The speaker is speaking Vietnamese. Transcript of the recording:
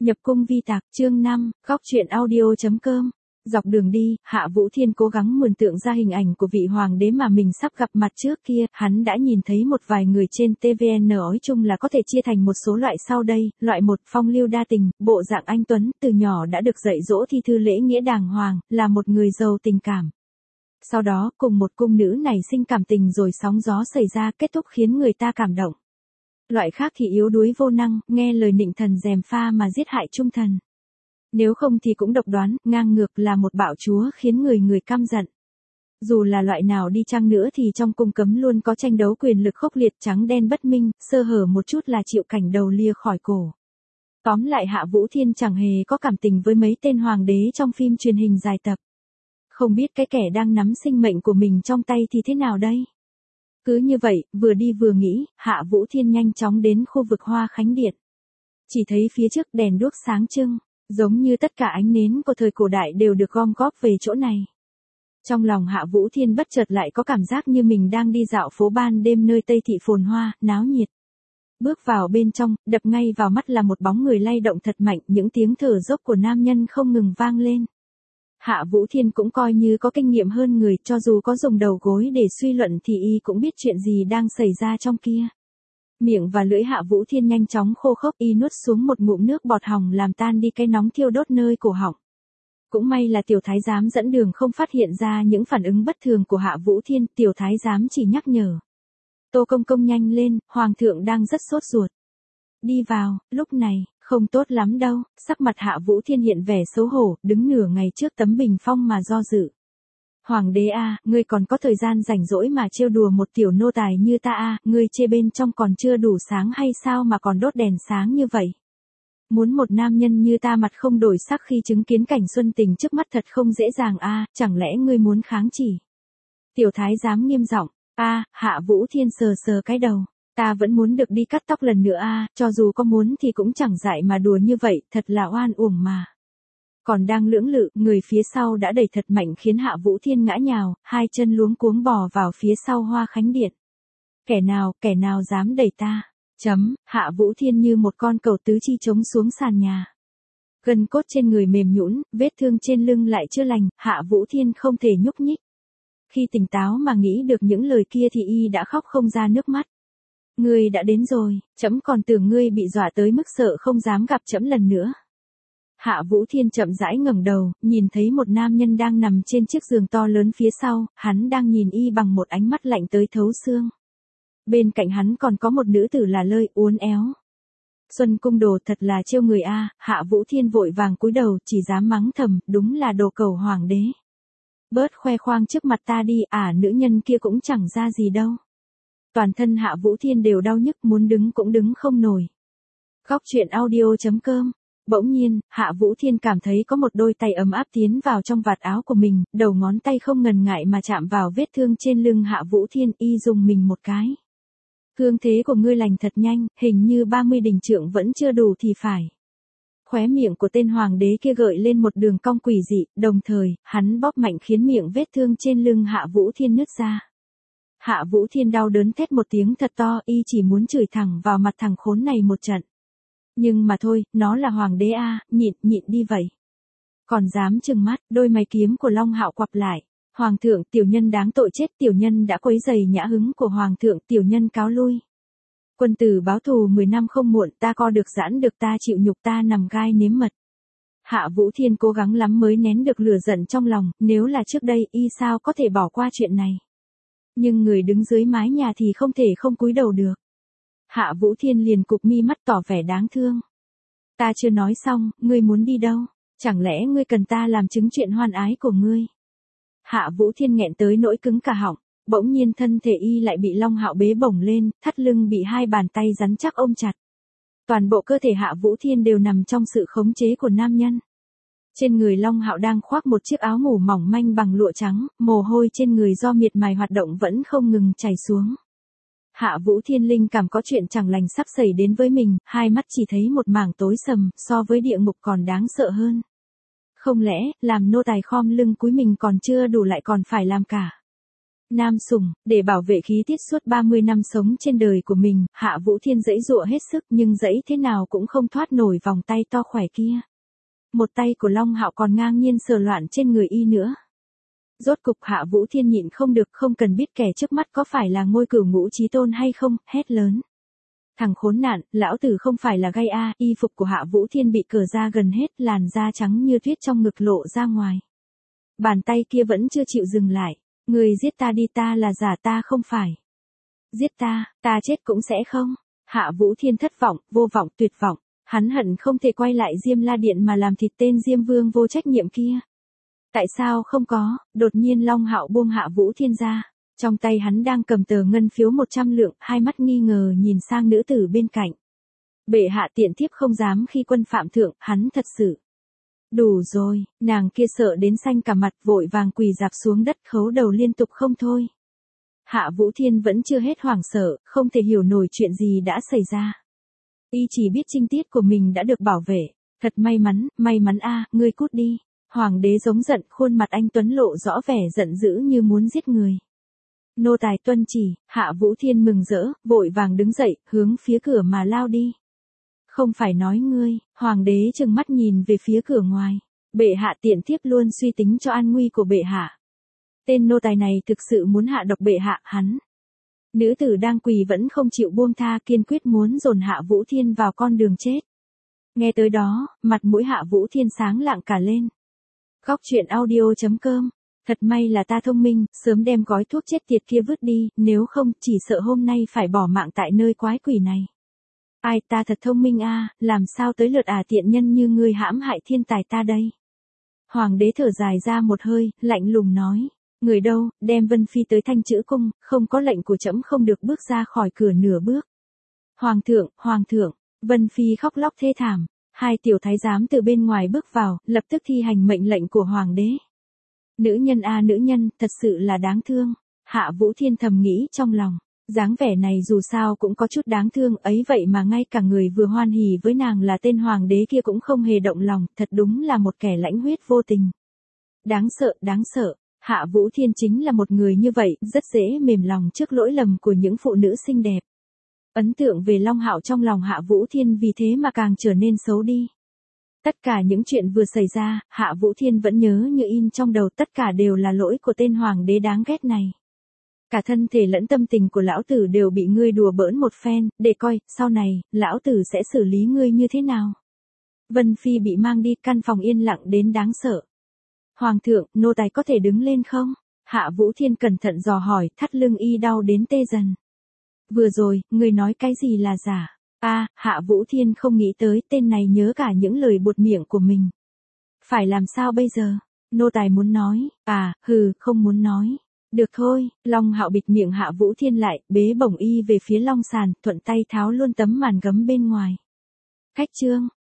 Nhập cung vi tạc, chương 5, góc truyện audio.com. Dọc đường đi, Hạ Vũ Thiên cố gắng mường tượng ra hình ảnh của vị hoàng đế mà mình sắp gặp mặt trước kia, hắn đã nhìn thấy một vài người trên TVN nói chung là có thể chia thành một số loại sau đây. Loại 1, phong lưu đa tình, bộ dạng anh tuấn, từ nhỏ đã được dạy dỗ thi thư lễ nghĩa đàng hoàng, là một người giàu tình cảm. Sau đó, cùng một cung nữ này sinh cảm tình rồi sóng gió xảy ra, kết thúc khiến người ta cảm động. Loại khác thì yếu đuối vô năng, nghe lời nịnh thần gièm pha mà giết hại trung thần. Nếu không thì cũng độc đoán, ngang ngược, là một bạo chúa khiến người căm giận. Dù là loại nào đi chăng nữa thì trong cung cấm luôn có tranh đấu quyền lực khốc liệt, trắng đen bất minh, sơ hở một chút là chịu cảnh đầu lia khỏi cổ. Tóm lại Hạ Vũ Thiên chẳng hề có cảm tình với mấy tên hoàng đế trong phim truyền hình dài tập. Không biết cái kẻ đang nắm sinh mệnh của mình trong tay thì thế nào đây? Cứ như vậy, vừa đi vừa nghĩ, Hạ Vũ Thiên nhanh chóng đến khu vực Hoa Khánh Điện. Chỉ thấy phía trước đèn đuốc sáng trưng, giống như tất cả ánh nến của thời cổ đại đều được gom góp về chỗ này. Trong lòng Hạ Vũ Thiên bất chợt lại có cảm giác như mình đang đi dạo phố ban đêm nơi Tây Thị phồn hoa, náo nhiệt. Bước vào bên trong, đập ngay vào mắt là một bóng người lay động thật mạnh, những tiếng thở dốc của nam nhân không ngừng vang lên. Hạ Vũ Thiên cũng coi như có kinh nghiệm hơn người, cho dù có dùng đầu gối để suy luận thì y cũng biết chuyện gì đang xảy ra trong kia. Miệng và lưỡi Hạ Vũ Thiên nhanh chóng khô khốc, y nuốt xuống một ngụm nước bọt hồng làm tan đi cái nóng thiêu đốt nơi cổ họng. Cũng may là tiểu thái giám dẫn đường không phát hiện ra những phản ứng bất thường của Hạ Vũ Thiên, tiểu thái giám chỉ nhắc nhở. Tô công công nhanh lên, hoàng thượng đang rất sốt ruột. Đi vào, lúc này, không tốt lắm đâu, sắc mặt Hạ Vũ Thiên hiện vẻ xấu hổ, đứng nửa ngày trước tấm bình phong mà do dự. Hoàng đế a, ngươi còn có thời gian rảnh rỗi mà trêu đùa một tiểu nô tài như ta a, ngươi chê bên trong còn chưa đủ sáng hay sao mà còn đốt đèn sáng như vậy? Muốn một nam nhân như ta mặt không đổi sắc khi chứng kiến cảnh xuân tình trước mắt thật không dễ dàng a, chẳng lẽ ngươi muốn kháng chỉ? Tiểu thái giám nghiêm giọng, Hạ Vũ Thiên sờ sờ cái đầu. Ta vẫn muốn được đi cắt tóc lần nữa cho dù có muốn thì cũng chẳng dại mà đùa như vậy, thật là oan uổng mà. Còn đang lưỡng lự, người phía sau đã đẩy thật mạnh khiến Hạ Vũ Thiên ngã nhào, hai chân luống cuống bò vào phía sau Hoa Khánh Điện. Kẻ nào dám đẩy ta? Hạ Vũ Thiên như một con cẩu tứ chi trống xuống sàn nhà. Gân cốt trên người mềm nhũn, vết thương trên lưng lại chưa lành, Hạ Vũ Thiên không thể nhúc nhích. Khi tỉnh táo mà nghĩ được những lời kia thì y đã khóc không ra nước mắt. Ngươi đã đến rồi, trẫm còn tưởng ngươi bị dọa tới mức sợ không dám gặp trẫm lần nữa. Hạ Vũ Thiên chậm rãi ngẩng đầu, nhìn thấy một nam nhân đang nằm trên chiếc giường to lớn phía sau, hắn đang nhìn y bằng một ánh mắt lạnh tới thấu xương. Bên cạnh hắn còn có một nữ tử là lơi, uốn éo. Xuân cung đồ thật là trêu người a, Hạ Vũ Thiên vội vàng cúi đầu, chỉ dám mắng thầm, đúng là đồ cẩu hoàng đế. Bớt khoe khoang trước mặt ta đi, nữ nhân kia cũng chẳng ra gì đâu. Toàn thân Hạ Vũ Thiên đều đau nhức, muốn đứng cũng đứng không nổi. Góc truyện audio.com. Bỗng nhiên, Hạ Vũ Thiên cảm thấy có một đôi tay ấm áp tiến vào trong vạt áo của mình, đầu ngón tay không ngần ngại mà chạm vào vết thương trên lưng Hạ Vũ Thiên, y dùng mình một cái. Thương thế của ngươi lành thật nhanh, hình như 30 đình trượng vẫn chưa đủ thì phải. Khóe miệng của tên hoàng đế kia gợi lên một đường cong quỷ dị, đồng thời, hắn bóp mạnh khiến miệng vết thương trên lưng Hạ Vũ Thiên nứt ra. Hạ Vũ Thiên đau đớn thét một tiếng thật to, y chỉ muốn chửi thẳng vào mặt thằng khốn này một trận. Nhưng mà thôi, nó là hoàng đế nhịn đi vậy. Còn dám trừng mắt, đôi mày kiếm của Long Hạo quặp lại. Hoàng thượng, tiểu nhân đáng tội chết, tiểu nhân đã quấy rầy nhã hứng của hoàng thượng, tiểu nhân cáo lui. Quân tử báo thù 10 năm không muộn, ta co được giãn được, ta chịu nhục, ta nằm gai nếm mật. Hạ Vũ Thiên cố gắng lắm mới nén được lửa giận trong lòng, nếu là trước đây y sao có thể bỏ qua chuyện này. Nhưng người đứng dưới mái nhà thì không thể không cúi đầu được. Hạ Vũ Thiên liền cụp mi mắt tỏ vẻ đáng thương. Ta chưa nói xong, ngươi muốn đi đâu? Chẳng lẽ ngươi cần ta làm chứng chuyện hoan ái của ngươi? Hạ Vũ Thiên nghẹn tới nỗi cứng cả họng, bỗng nhiên thân thể y lại bị Long Hạo bế bổng lên, thắt lưng bị hai bàn tay rắn chắc ôm chặt. Toàn bộ cơ thể Hạ Vũ Thiên đều nằm trong sự khống chế của nam nhân. Trên người Long Hạo đang khoác một chiếc áo ngủ mỏng manh bằng lụa trắng, mồ hôi trên người do miệt mài hoạt động vẫn không ngừng chảy xuống. Hạ Vũ Thiên linh cảm có chuyện chẳng lành sắp xảy đến với mình, hai mắt chỉ thấy một mảng tối sầm, so với địa ngục còn đáng sợ hơn. Không lẽ, làm nô tài khom lưng cúi mình còn chưa đủ lại còn phải làm cả. Nam sủng, để bảo vệ khí tiết suốt 30 năm sống trên đời của mình, Hạ Vũ Thiên giãy giụa hết sức nhưng giãy thế nào cũng không thoát nổi vòng tay to khỏe kia. Một tay của Long Hạo còn ngang nhiên sờ loạn trên người y nữa. Rốt cục Hạ Vũ Thiên nhịn không được, không cần biết kẻ trước mắt có phải là Ngôi Cửu Ngũ Chí Tôn hay không, hét lớn. Thằng khốn nạn, lão tử không phải là gay a. Y phục của Hạ Vũ Thiên bị cởi ra gần hết, làn da trắng như tuyết trong ngực lộ ra ngoài. Bàn tay kia vẫn chưa chịu dừng lại. Người giết ta đi, ta là giả, ta không phải. Giết ta chết cũng sẽ không. Hạ Vũ Thiên thất vọng, vô vọng, tuyệt vọng. Hắn hận không thể quay lại Diêm La Điện mà làm thịt tên Diêm Vương vô trách nhiệm kia. Tại sao không có? Đột nhiên Long Hạo buông Hạ Vũ Thiên ra. Trong tay hắn đang cầm tờ ngân phiếu 100 lượng, hai mắt nghi ngờ nhìn sang nữ tử bên cạnh. Bệ hạ, tiện thiếp không dám khi quân phạm thượng, hắn thật sự. Đủ rồi, nàng kia sợ đến xanh cả mặt, vội vàng quỳ rạp xuống đất khấu đầu liên tục không thôi. Hạ Vũ Thiên vẫn chưa hết hoảng sợ, không thể hiểu nổi chuyện gì đã xảy ra. Y chỉ biết trinh tiết của mình đã được bảo vệ. Thật may mắn a, ngươi cút đi. Hoàng đế giống giận, khuôn mặt anh tuấn lộ rõ vẻ giận dữ như muốn giết người. Nô tài tuân chỉ. Hạ Vũ Thiên mừng rỡ, vội vàng đứng dậy, hướng phía cửa mà lao đi. Không phải nói ngươi. Hoàng đế trừng mắt nhìn về phía cửa ngoài. Bệ hạ, tiện thiếp luôn suy tính cho an nguy của bệ hạ. Tên nô tài này thực sự muốn hạ độc bệ hạ, hắn. Nữ tử đang quỳ vẫn không chịu buông tha, kiên quyết muốn dồn Hạ Vũ Thiên vào con đường chết. Nghe tới đó, mặt mũi Hạ Vũ Thiên sáng lạng cả lên. Góc truyện audio.com. Thật may là ta thông minh, sớm đem gói thuốc chết tiệt kia vứt đi, nếu không chỉ sợ hôm nay phải bỏ mạng tại nơi quái quỷ này. Ai, ta thật thông minh a, làm sao tới lượt tiện nhân như ngươi hãm hại thiên tài ta đây. Hoàng đế thở dài ra một hơi, lạnh lùng nói. Người đâu, đem Vân Phi tới Thanh Chữ Cung, không có lệnh của trẫm không được bước ra khỏi cửa nửa bước. Hoàng thượng, Vân Phi khóc lóc thê thảm. Hai tiểu thái giám từ bên ngoài bước vào, lập tức thi hành mệnh lệnh của hoàng đế. Nữ nhân a, nữ nhân, thật sự là đáng thương. Hạ Vũ Thiên thầm nghĩ trong lòng. Dáng vẻ này dù sao cũng có chút đáng thương, ấy vậy mà ngay cả người vừa hoan hỉ với nàng là tên hoàng đế kia cũng không hề động lòng, thật đúng là một kẻ lãnh huyết vô tình. Đáng sợ. Hạ Vũ Thiên chính là một người như vậy, rất dễ mềm lòng trước lỗi lầm của những phụ nữ xinh đẹp. Ấn tượng về Long Hạo trong lòng Hạ Vũ Thiên vì thế mà càng trở nên xấu đi. Tất cả những chuyện vừa xảy ra, Hạ Vũ Thiên vẫn nhớ như in trong đầu, tất cả đều là lỗi của tên hoàng đế đáng ghét này. Cả thân thể lẫn tâm tình của lão tử đều bị ngươi đùa bỡn một phen, để coi, sau này, lão tử sẽ xử lý ngươi như thế nào. Vân Phi bị mang đi, căn phòng yên lặng đến đáng sợ. Hoàng thượng, nô tài có thể đứng lên không? Hạ Vũ Thiên cẩn thận dò hỏi, thắt lưng y đau đến tê dần. Vừa rồi, người nói cái gì là giả? Hạ Vũ Thiên không nghĩ tới tên này nhớ cả những lời buột miệng của mình. Phải làm sao bây giờ? Nô tài muốn nói. Không muốn nói. Được thôi, Long Hạo bịt miệng Hạ Vũ Thiên lại, bế bổng y về phía long sàn, thuận tay tháo luôn tấm màn gấm bên ngoài. Khách trương,